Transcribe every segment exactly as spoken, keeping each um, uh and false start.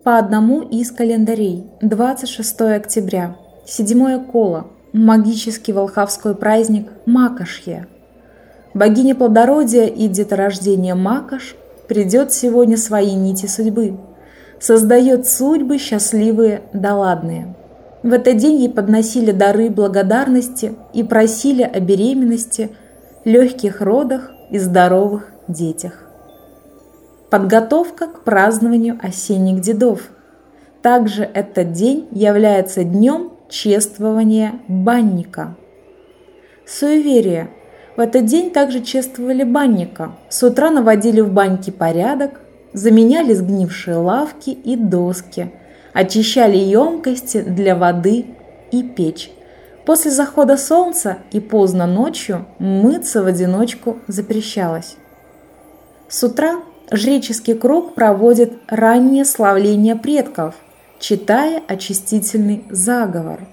по одному из календарей. двадцать шестое октября, седьмое коло, магический волховской праздник Макошье. Богиня плодородия и деторождения Макош придет сегодня свои нити судьбы, создает судьбы счастливые да ладные. В этот день ей подносили дары благодарности и просили о беременности, легких родах и здоровых детях. Подготовка к празднованию осенних дедов. Также этот день является днем чествования банника. Суеверие. В этот день также чествовали банника. С утра наводили в баньке порядок, заменяли сгнившие лавки и доски, очищали емкости для воды и печь. После захода солнца и поздно ночью мыться в одиночку запрещалось. С утра жреческий круг проводит раннее славление предков, читая очистительный заговор.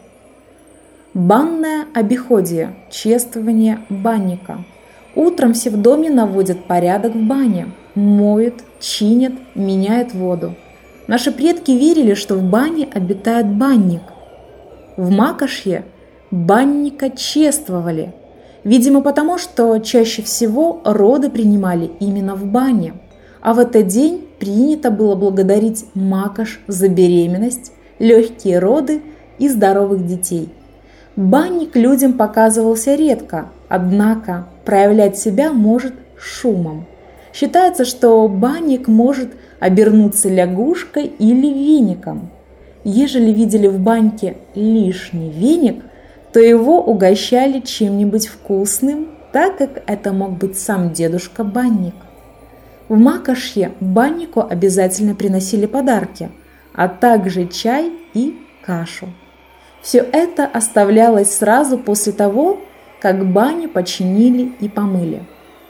Банное обиходие, чествование банника. Утром все в доме наводят порядок в бане, моют, чинят, меняют воду. Наши предки верили, что в бане обитает банник. В Макошье банника чествовали, видимо потому, что чаще всего роды принимали именно в бане, а в этот день принято было благодарить Макош за беременность, легкие роды и здоровых детей. Банник людям показывался редко, однако проявлять себя может шумом. Считается, что банник может обернуться лягушкой или веником. Ежели видели в баньке лишний веник, то его угощали чем-нибудь вкусным, так как это мог быть сам дедушка-банник. В Макошье баннику обязательно приносили подарки, а также чай и кашу. Все это оставлялось сразу после того, как баню починили и помыли.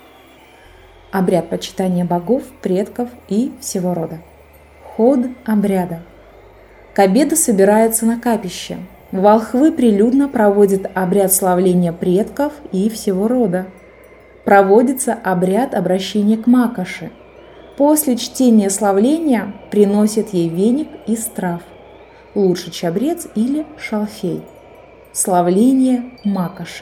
Обряд почитания богов, предков и всего рода. Ход обряда. К обеду собираются на капище. Волхвы прилюдно проводят обряд славления предков и всего рода. Проводится обряд обращения к Макоши. После чтения славления приносят ей веник из трав. Лучше чабрец или шалфей. Славление Макоши.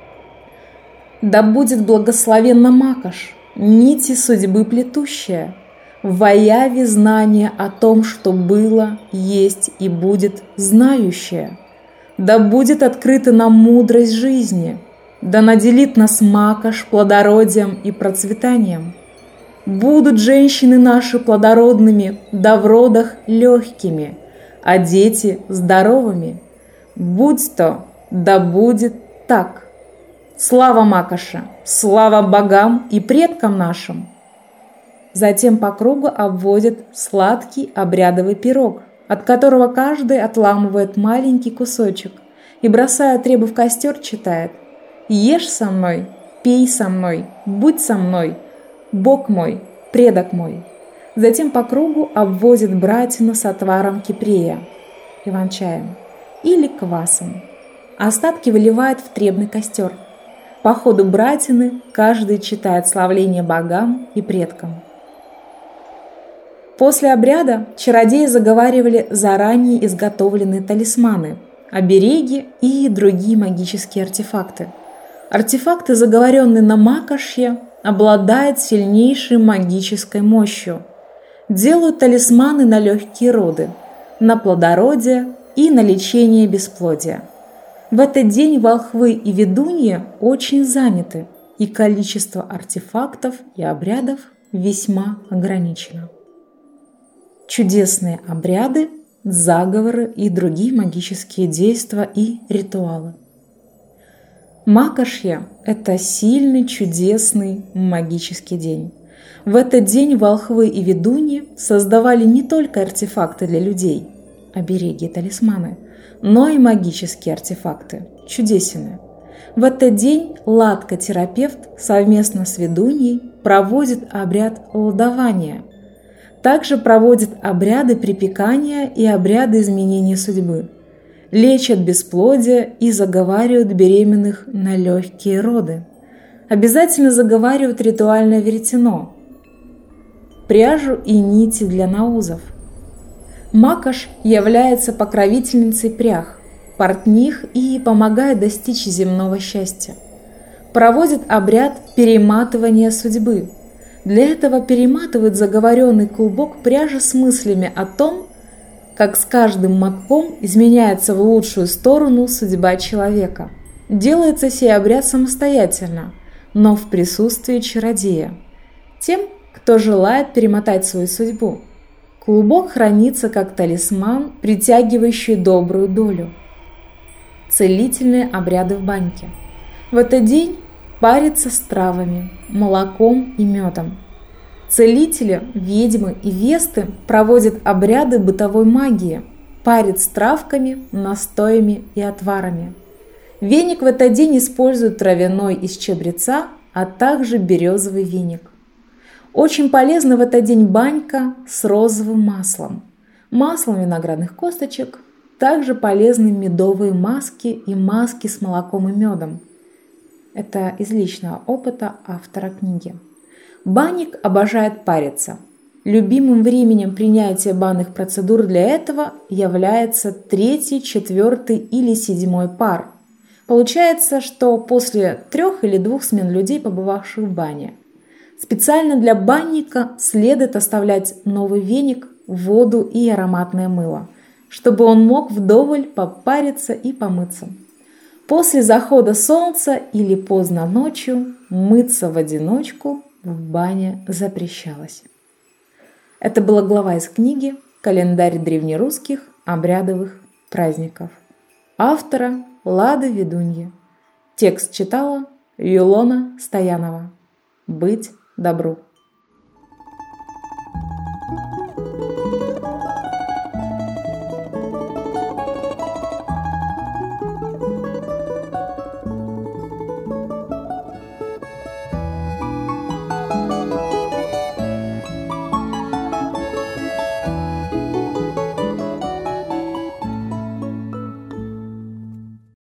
Да будет благословенна Макош, нити судьбы плетущая, во яве знания о том, что было, есть и будет знающая. Да будет открыта нам мудрость жизни, да наделит нас Макош плодородием и процветанием. Будут женщины наши плодородными, да в родах легкими, а дети здоровыми. Будь то, да будет так. Слава Макоши, слава богам и предкам нашим. Затем по кругу обводят сладкий обрядовый пирог, от которого каждый отламывает маленький кусочек и, бросая требу в костер, читает: «Ешь со мной, пей со мной, будь со мной, Бог мой, предок мой». Затем по кругу обводят братину с отваром кипрея, иван-чаем или квасом. Остатки выливают в требный костер. По ходу братины каждый читает славление богам и предкам. После обряда чародеи заговаривали заранее изготовленные талисманы, обереги и другие магические артефакты. Артефакты, заговоренные на Макошье, обладают сильнейшей магической мощью. Делают талисманы на легкие роды, на плодородие и на лечение бесплодия. В этот день волхвы и ведуньи очень заняты, и количество артефактов и обрядов весьма ограничено. Чудесные обряды, заговоры и другие магические действия и ритуалы. Макошье – это сильный, чудесный магический день. В этот день волхвы и ведуньи создавали не только артефакты для людей, обереги и талисманы, но и магические артефакты, чудесины. В этот день ладка-терапевт совместно с ведуньей проводит обряд ладования. Также проводит обряды припекания и обряды изменения судьбы. Лечат бесплодие и заговаривают беременных на легкие роды. Обязательно заговаривают ритуальное веретено, пряжу и нити для наузов. Макаш является покровительницей прях, портних и помогает достичь земного счастья. Проводит обряд перематывания судьбы. Для этого перематывает заговоренный клубок пряжи с мыслями о том, как с каждым мотком изменяется в лучшую сторону судьба человека. Делается сей обряд самостоятельно, но в присутствии чародея, тем, кто желает перемотать свою судьбу. Клубок хранится как талисман, притягивающий добрую долю. Целительные обряды в баньке. В этот день парится с травами, молоком и медом. Целители, ведьмы и весты проводят обряды бытовой магии, парят с травками, настоями и отварами. Веник в этот день используют травяной из чабреца, а также березовый веник. Очень полезна в этот день банька с розовым маслом, маслом виноградных косточек, также полезны медовые маски и маски с молоком и медом. Это из личного опыта автора книги. Банник обожает париться. Любимым временем принятия банных процедур для этого является третий, четвертый или седьмой пар. Получается, что после трех или двух смен людей, побывавших в бане. Специально для банника следует оставлять новый веник, воду и ароматное мыло, чтобы он мог вдоволь попариться и помыться. После захода солнца или поздно ночью мыться в одиночку в бане запрещалось. Это была глава из книги «Календарь древнерусских обрядовых праздников» автора Лады Ведуньи. Текст читала Юлона Стоянова. Быть добру.